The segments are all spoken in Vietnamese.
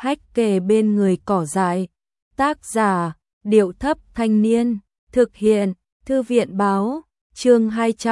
hách kề bên người cỏ dại. Tác giả, Điệu Thấp Thanh Niên. Thực hiện, Thư viện Báo. Chương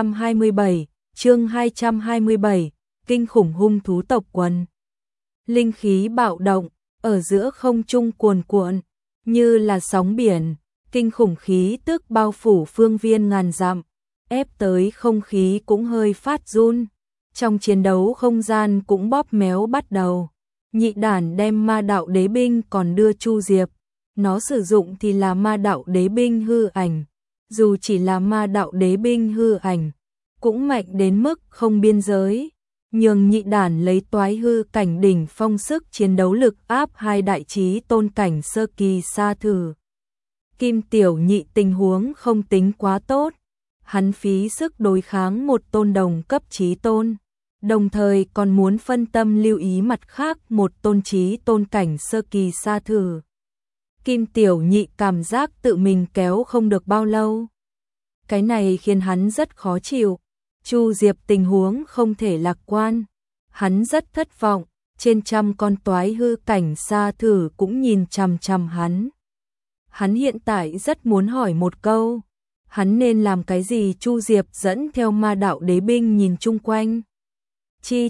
227, Kinh khủng hung thú tộc quần. Linh khí bạo động, ở giữa không trung cuồn cuộn, như là sóng biển, kinh khủng khí tức bao phủ phương viên ngàn dặm, ép tới không khí cũng hơi phát run. Trong chiến đấu không gian cũng bóp méo bắt đầu. Nhị đản đem ma đạo đế binh còn đưa Chu Diệp. Nó sử dụng thì là ma đạo đế binh hư ảnh. Dù chỉ là ma đạo đế binh hư ảnh, cũng mạnh đến mức không biên giới. Nhường nhị đản lấy toái hư cảnh đỉnh phong sức chiến đấu lực áp hai đại chí tôn cảnh sơ kỳ xa thử. Kim Tiểu Nhị tình huống không tính quá tốt. Hắn phí sức đối kháng một tôn đồng cấp chí tôn, đồng thời còn muốn phân tâm lưu ý mặt khác một tôn chí tôn cảnh sơ kỳ xa thử. Kim Tiểu Nhị cảm giác tự mình kéo không được bao lâu. Cái này khiến hắn rất khó chịu. Chu Diệp tình huống không thể lạc quan. Hắn rất thất vọng, trên trăm con toái hư cảnh xa thử cũng nhìn chằm chằm hắn. Hắn hiện tại rất muốn hỏi một câu, hắn nên làm cái gì? Chu Diệp dẫn theo ma đạo đế binh nhìn chung quanh. Chi,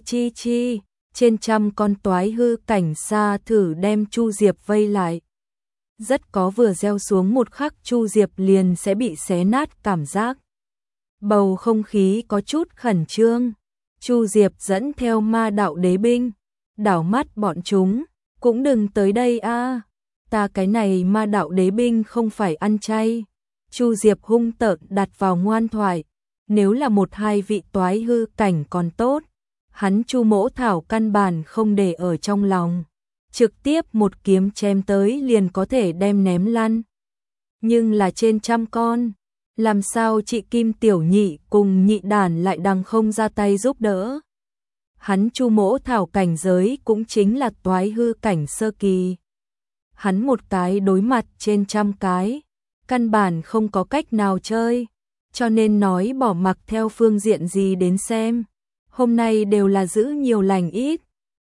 trên trăm con toái hư cảnh xa thử đem Chu Diệp vây lại. Rất có vừa gieo xuống một khắc Chu Diệp liền sẽ bị xé nát cảm giác. Bầu không khí có chút khẩn trương. Chu Diệp dẫn theo ma đạo đế binh, đảo mắt bọn chúng, cũng đừng tới đây a. Ta cái này ma đạo đế binh không phải ăn chay. Chu Diệp hung tợn đặt vào ngoan thoại. Nếu là một hai vị toái hư cảnh còn tốt, hắn Chu Mỗ Thảo căn bản không để ở trong lòng, trực tiếp một kiếm chém tới liền có thể đem ném lăn. Nhưng là trên trăm con, làm sao chị Kim Tiểu Nhị cùng nhị đản lại đằng không ra tay giúp đỡ? Hắn Chu Mỗ Thảo cảnh giới cũng chính là toái hư cảnh sơ kỳ. Hắn một cái đối mặt trên trăm cái, căn bản không có cách nào chơi, cho nên nói bỏ mặc theo phương diện gì đến xem. Hôm nay đều là giữ nhiều lành ít.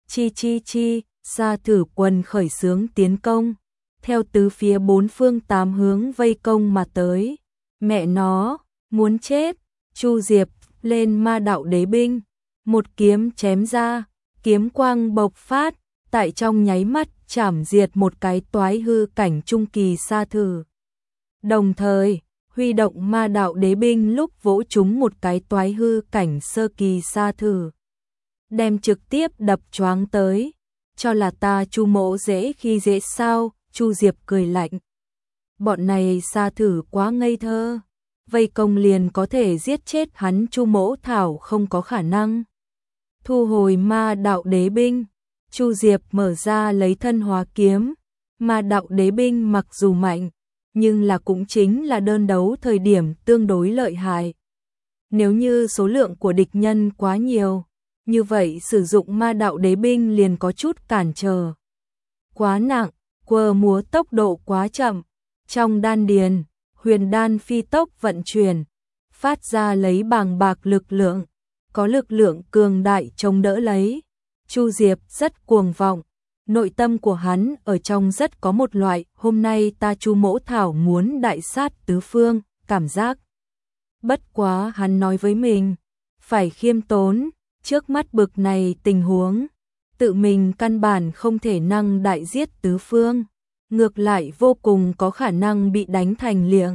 Chi, xa thử quần khởi xướng tiến công, theo tứ phía bốn phương tám hướng vây công mà tới. Mẹ nó, muốn chết. Chu Diệp lên ma đạo đế binh, một kiếm chém ra, kiếm quang bộc phát, tại trong nháy mắt chảm diệt một cái toái hư cảnh trung kỳ xa thử. Đồng thời, huy động ma đạo đế binh lúc vỗ trúng một cái toái hư cảnh sơ kỳ xa thử, đem trực tiếp đập choáng tới. Cho là ta Chu Mỗ dễ khi dễ sao? Chu Diệp cười lạnh. Bọn này xa thử quá ngây thơ, vây công liền có thể giết chết hắn Chu Mỗ Thảo không có khả năng. Thu hồi ma đạo đế binh, Chu Diệp mở ra lấy thân hóa kiếm. Ma đạo đế binh mặc dù mạnh, nhưng là cũng chính là đơn đấu thời điểm tương đối lợi hại. Nếu như số lượng của địch nhân quá nhiều, như vậy sử dụng ma đạo đế binh liền có chút cản trở. Quá nặng, quơ múa tốc độ quá chậm. Trong đan điền, huyền đan phi tốc vận chuyển, phát ra lấy bàng bạc lực lượng, có lực lượng cường đại chống đỡ lấy. Chu Diệp rất cuồng vọng, nội tâm của hắn ở trong rất có một loại hôm nay ta Chu Mỗ Thảo muốn đại sát tứ phương cảm giác. Bất quá hắn nói với mình, phải khiêm tốn, trước mắt bực này tình huống, tự mình căn bản không thể năng đại giết tứ phương, ngược lại vô cùng có khả năng bị đánh thành liệng.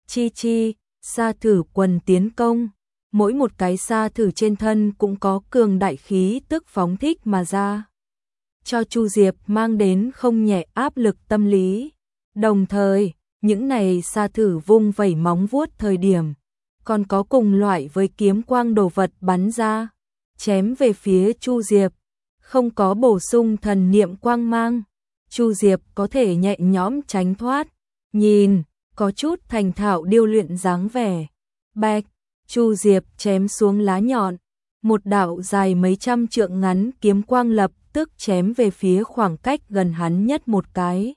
Chi, sa thử quần tiến công, mỗi một cái sa thử trên thân cũng có cường đại khí tức phóng thích mà ra, cho Chu Diệp mang đến không nhẹ áp lực tâm lý. Đồng thời, những này sa thử vung vẩy móng vuốt thời điểm, còn có cùng loại với kiếm quang đồ vật bắn ra, chém về phía Chu Diệp, không có bổ sung thần niệm quang mang. Chu Diệp có thể nhẹ nhõm tránh thoát, nhìn, có chút thành thạo điêu luyện dáng vẻ. Bạch, Chu Diệp chém xuống lá nhọn, một đạo dài mấy trăm trượng ngắn kiếm quang lập tức chém về phía khoảng cách gần hắn nhất một cái.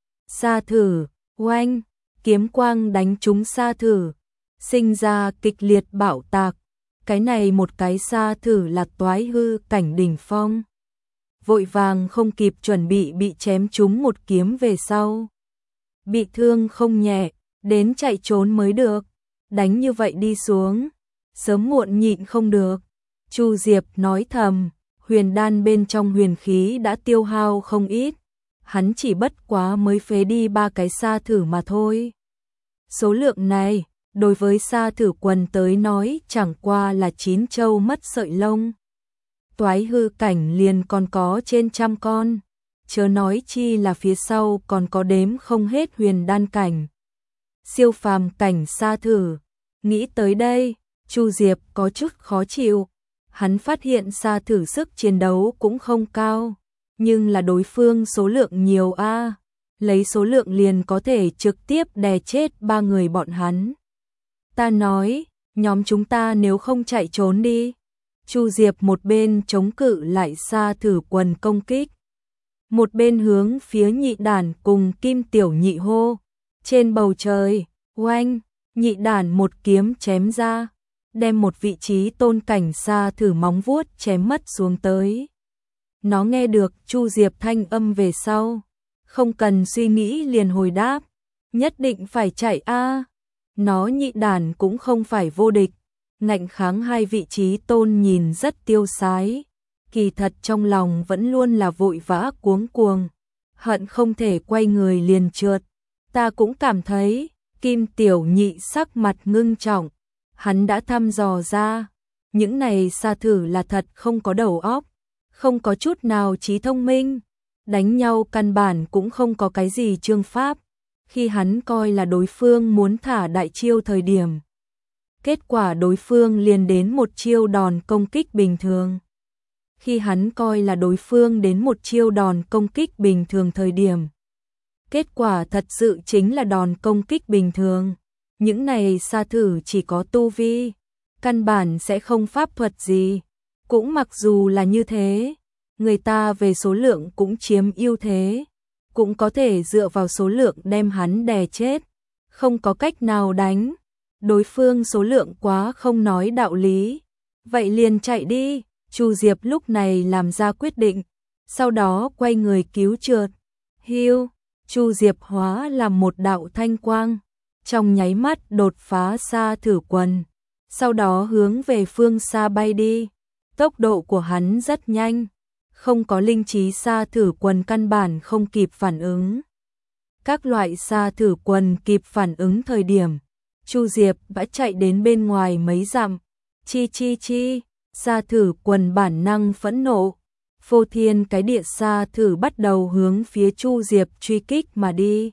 Sa thử, oanh, kiếm quang đánh trúng sa thử, sinh ra kịch liệt bạo tạc. Cái này một cái sa thử là toái hư cảnh đỉnh phong. vội vàng không kịp chuẩn bị chém trúng một kiếm về sau. Bị thương không nhẹ, đến chạy trốn mới được, đánh như vậy đi xuống, sớm muộn nhịn không được. Chu Diệp nói thầm, huyền đan bên trong huyền khí đã tiêu hao không ít, hắn chỉ bất quá mới phế đi 3 cái sa thử mà thôi. Số lượng này, đối với sa thử quần tới nói chẳng qua là 9 trâu mất sợi lông. Toái hư cảnh liền còn có trên 100 con, chớ nói chi là phía sau còn có đếm không hết huyền đan cảnh. Siêu phàm cảnh sa thử, nghĩ tới đây, Chu Diệp có chút khó chịu, hắn phát hiện sa thử sức chiến đấu cũng không cao, nhưng là đối phương số lượng nhiều a, lấy số lượng liền có thể trực tiếp đè chết 3 người bọn hắn. Ta nói, nhóm chúng ta nếu không chạy trốn đi. Chu Diệp một bên chống cự lại sa thử quần công kích, một bên hướng phía Nhị Đản cùng Kim Tiểu Nhị hô. Trên bầu trời, oanh, Nhị Đản một kiếm chém ra, đem một vị trí tôn cảnh sa thử móng vuốt chém mất xuống tới. Nó nghe được Chu Diệp thanh âm về sau, không cần suy nghĩ liền hồi đáp, nhất định phải chạy a. Nó Nhị Đản cũng không phải vô địch, ngạnh kháng 2 vị trí tôn nhìn rất tiêu sái, kỳ thật trong lòng vẫn luôn là vội vã cuống cuồng, hận không thể quay người liền trượt. Ta cũng cảm thấy, Kim Tiểu Nhị sắc mặt ngưng trọng, hắn đã thăm dò ra, những này sa thử là thật không có đầu óc, không có chút nào trí thông minh, đánh nhau căn bản cũng không có cái gì chương pháp. Khi hắn coi là đối phương muốn thả đại chiêu thời điểm, kết quả đối phương liền đến một chiêu đòn công kích bình thường. Khi hắn coi là đối phương đến một chiêu đòn công kích bình thường thời điểm, kết quả thật sự chính là đòn công kích bình thường. Những này sa thử chỉ có tu vi, căn bản sẽ không pháp thuật gì. Cũng mặc dù là như thế, người ta về số lượng cũng chiếm ưu thế, cũng có thể dựa vào số lượng đem hắn đè chết, không có cách nào đánh. Đối phương số lượng quá không nói đạo lý, vậy liền chạy đi. Chu Diệp lúc này làm ra quyết định, sau đó quay người cứu trượt. Hiu, Chu Diệp hóa làm một đạo thanh quang, trong nháy mắt đột phá sa thử quần, sau đó hướng về phương xa bay đi. Tốc độ của hắn rất nhanh, không có linh trí sa thử quần căn bản không kịp phản ứng. Các loại sa thử quần kịp phản ứng thời điểm, Chu Diệp đã chạy đến bên ngoài mấy dặm. Chi chi chi, sa thử quần bản năng phẫn nộ, phô thiên cái địa sa thử bắt đầu hướng phía Chu Diệp truy kích mà đi.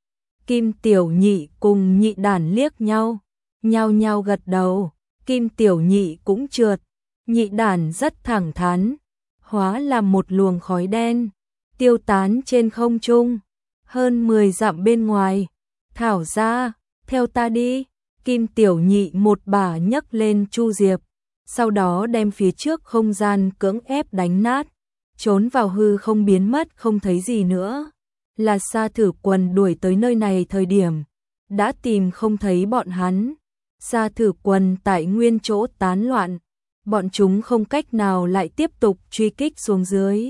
Kim Tiểu Nhị cùng Nhị Đản liếc nhau, nhao nhao gật đầu. Kim Tiểu Nhị cũng trượt, Nhị Đản rất thẳng thắn, hóa làm một luồng khói đen, tiêu tán trên không trung, hơn 10 dặm bên ngoài. Thảo ra, theo ta đi. Kim Tiểu Nhị một bà nhấc lên Chu Diệp, sau đó đem phía trước không gian cưỡng ép đánh nát, trốn vào hư không biến mất không thấy gì nữa. Là sa thử quần đuổi tới nơi này thời điểm, đã tìm không thấy bọn hắn. Sa thử quần tại nguyên chỗ tán loạn, bọn chúng không cách nào lại tiếp tục truy kích xuống dưới.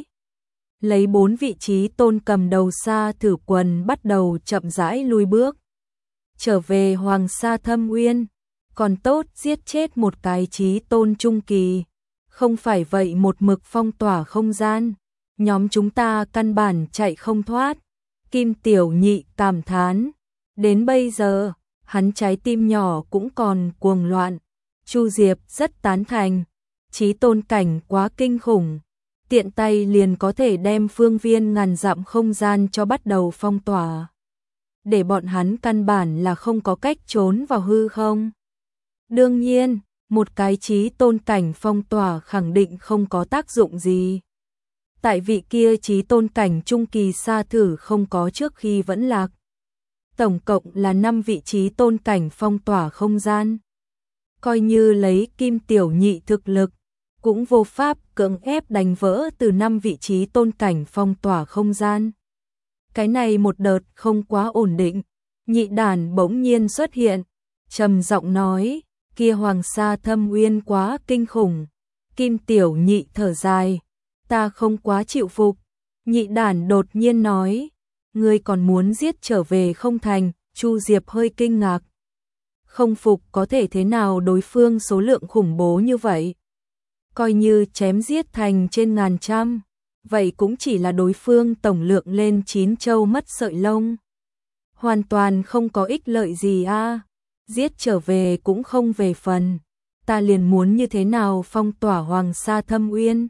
Lấy 4 vị trí tôn cầm đầu sa thử quần bắt đầu chậm rãi lui bước. Trở về Hoàng Sa Thâm Uyên, còn tốt giết chết một cái chí tôn trung kỳ, không phải vậy một mực phong tỏa không gian, nhóm chúng ta căn bản chạy không thoát. Kim Tiểu Nhị cảm thán, đến bây giờ, hắn trái tim nhỏ cũng còn cuồng loạn. Chu Diệp rất tán thành, chí tôn cảnh quá kinh khủng, tiện tay liền có thể đem phương viên ngàn dặm không gian cho bắt đầu phong tỏa, để bọn hắn căn bản là không có cách trốn vào hư không. Đương nhiên, một cái chí tôn cảnh phong tỏa khẳng định không có tác dụng gì. Tại vị kia chí tôn cảnh trung kỳ sa thử không có trước khi vẫn lạc. Tổng cộng là 5 vị trí tôn cảnh phong tỏa không gian. Coi như lấy Kim Tiểu Nhị thực lực, cũng vô pháp cưỡng ép đánh vỡ từ 5 vị trí tôn cảnh phong tỏa không gian. Cái này một đợt không quá ổn định, Nhị Đản bỗng nhiên xuất hiện, trầm giọng nói, kia Hoàng Sa Thâm Uyên quá kinh khủng. Kim Tiểu Nhị thở dài, ta không quá chịu phục. Nhị đản đột nhiên nói, ngươi còn muốn giết trở về không thành? Chu Diệp hơi kinh ngạc. Không phục có thể thế nào, đối phương số lượng khủng bố như vậy. Coi như chém giết thành trên ngàn trăm, vậy cũng chỉ là đối phương tổng lượng lên 9 châu mất sợi lông. Hoàn toàn không có ích lợi gì a. Giết trở về cũng không về phần. Ta liền muốn như thế nào phong tỏa Hoàng Sa Thâm Uyên,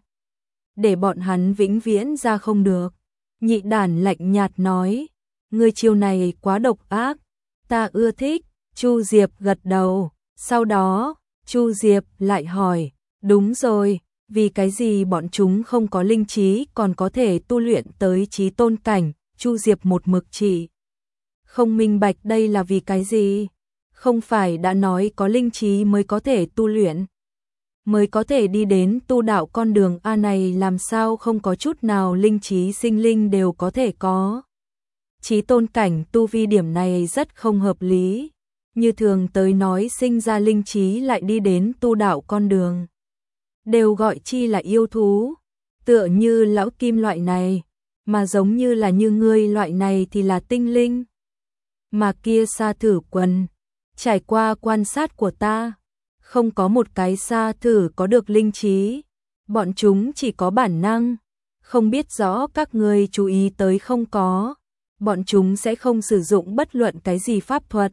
để bọn hắn vĩnh viễn ra không được. Nhị đản lạnh nhạt nói, ngươi chiêu này quá độc ác, ta ưa thích. Chu Diệp gật đầu, sau đó, Chu Diệp lại hỏi, đúng rồi, vì cái gì bọn chúng không có linh trí còn có thể tu luyện tới chí tôn cảnh? Chu Diệp một mực chỉ không minh bạch đây là vì cái gì? Không phải đã nói có linh trí mới có thể tu luyện, mới có thể đi đến tu đạo con đường a, này làm sao không có chút nào linh trí sinh linh đều có thể có. Chí tôn cảnh tu vi điểm này rất không hợp lý, như thường tới nói sinh ra linh trí lại đi đến tu đạo con đường, đều gọi chi là yêu thú, tựa như lão Kim loại này, mà giống như là như ngươi loại này thì là tinh linh. Mà kia sa thử quần, trải qua quan sát của ta, không có một cái sa thử có được linh trí, bọn chúng chỉ có bản năng, không biết rõ các ngươi chú ý tới không có, bọn chúng sẽ không sử dụng bất luận cái gì pháp thuật.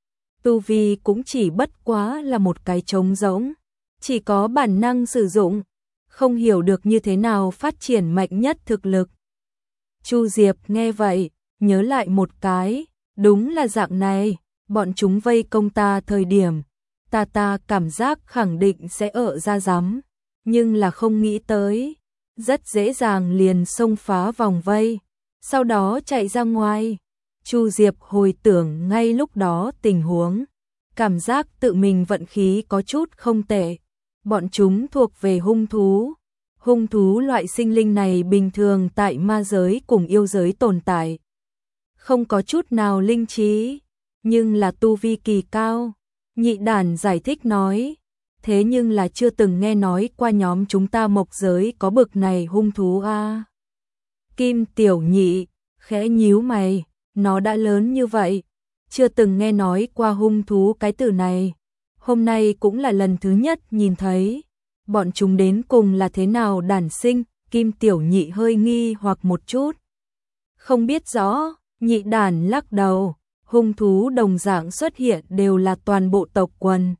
Tu vi cũng chỉ bất quá là một cái trống rỗng, chỉ có bản năng sử dụng, không hiểu được như thế nào phát triển mạnh nhất thực lực. Chu Diệp nghe vậy, nhớ lại một cái, đúng là dạng này, bọn chúng vây công ta thời điểm, ta cảm giác khẳng định sẽ ở ra rắm, nhưng là không nghĩ tới, rất dễ dàng liền xông phá vòng vây, sau đó chạy ra ngoài. Chu Diệp hồi tưởng ngay lúc đó tình huống, cảm giác tự mình vận khí có chút không tệ. Bọn chúng thuộc về hung thú. Hung thú loại sinh linh này bình thường tại ma giới cùng yêu giới tồn tại, không có chút nào linh trí, nhưng là tu vi kỳ cao. Nhị đản giải thích nói, thế nhưng là chưa từng nghe nói qua nhóm chúng ta mộc giới có bực này hung thú a. Kim Tiểu Nhị khẽ nhíu mày, nó đã lớn như vậy, chưa từng nghe nói qua hung thú cái từ này, hôm nay cũng là lần thứ nhất nhìn thấy. Bọn chúng đến cùng là thế nào đản sinh? Kim Tiểu Nhị hơi nghi hoặc một chút, không biết rõ. Nhị đản lắc đầu, hung thú đồng dạng xuất hiện đều là toàn bộ tộc quần,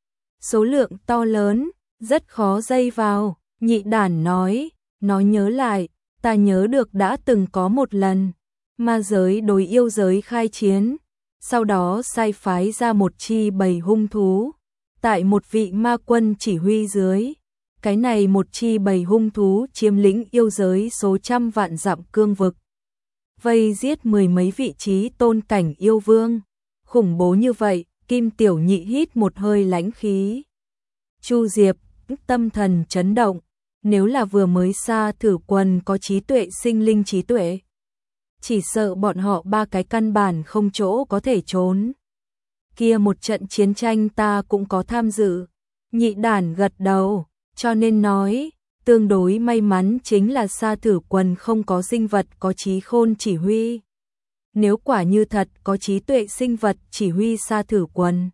số lượng to lớn, rất khó dây vào. Nhị đản nói, nó nhớ lại, ta nhớ được đã từng có một lần, ma giới đối yêu giới khai chiến, sau đó sai phái ra một chi bầy hung thú, tại một vị ma quân chỉ huy dưới, cái này một chi bầy hung thú chiếm lĩnh yêu giới số trăm vạn dặm cương vực, vây giết mười mấy vị trí tôn cảnh yêu vương, khủng bố như vậy. Kim Tiểu Nhị hít một hơi lãnh khí. Chu Diệp tâm thần chấn động, nếu là vừa mới xa thử quần có trí tuệ sinh linh trí tuệ, chỉ sợ bọn họ ba cái căn bản không chỗ có thể trốn. Kia một trận chiến tranh ta cũng có tham dự. Nhị đản gật đầu, cho nên nói, tương đối may mắn chính là xa thử quần không có sinh vật có trí khôn chỉ huy. Nếu quả như thật có trí tuệ sinh vật chỉ huy xa thử quần,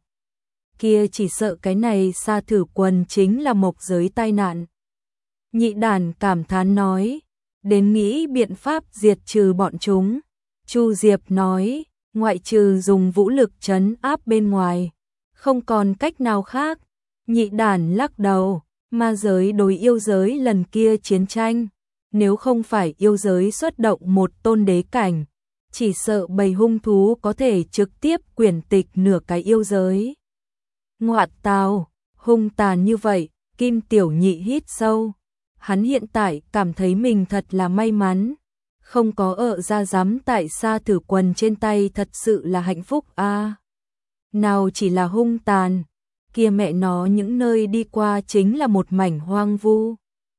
kia chỉ sợ cái này xa thử quần chính là mộc giới tai nạn. Nhị đản cảm thán nói, đến nghĩ biện pháp diệt trừ bọn chúng. Chu Diệp nói, ngoại trừ dùng vũ lực trấn áp bên ngoài, không còn cách nào khác. Nhị đản lắc đầu, ma giới đối yêu giới lần kia chiến tranh, nếu không phải yêu giới xuất động một tôn đế cảnh, chỉ sợ bầy hung thú có thể trực tiếp quyển tịch nửa cái yêu giới. Ngoạn tào, hung tàn như vậy. Kim Tiểu Nhị hít sâu, hắn hiện tại cảm thấy mình thật là may mắn, không có ở ra dám tại xa thử quần trên tay, thật sự là hạnh phúc a. Nào chỉ là hung tàn, kia mẹ nó những nơi đi qua chính là một mảnh hoang vu,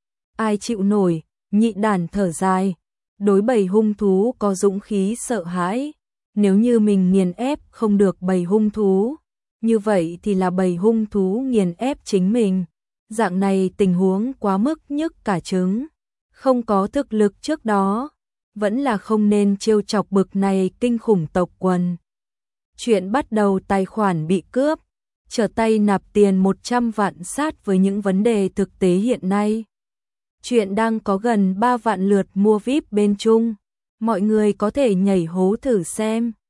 ai chịu nổi. Nhị đản thở dài, đối bầy hung thú có dũng khí sợ hãi, nếu như mình nghiền ép không được bầy hung thú, như vậy thì là bầy hung thú nghiền ép chính mình, dạng này tình huống quá mức nhức cả trứng, không có thực lực trước đó, vẫn là không nên trêu chọc bực này kinh khủng tộc quần. Chuyện bắt đầu tài khoản bị cướp, trở tay nạp tiền 100 vạn sát với những vấn đề thực tế hiện nay. Chuyện đang có gần 3 vạn lượt mua VIP bên Trung, mọi người có thể nhảy hố thử xem.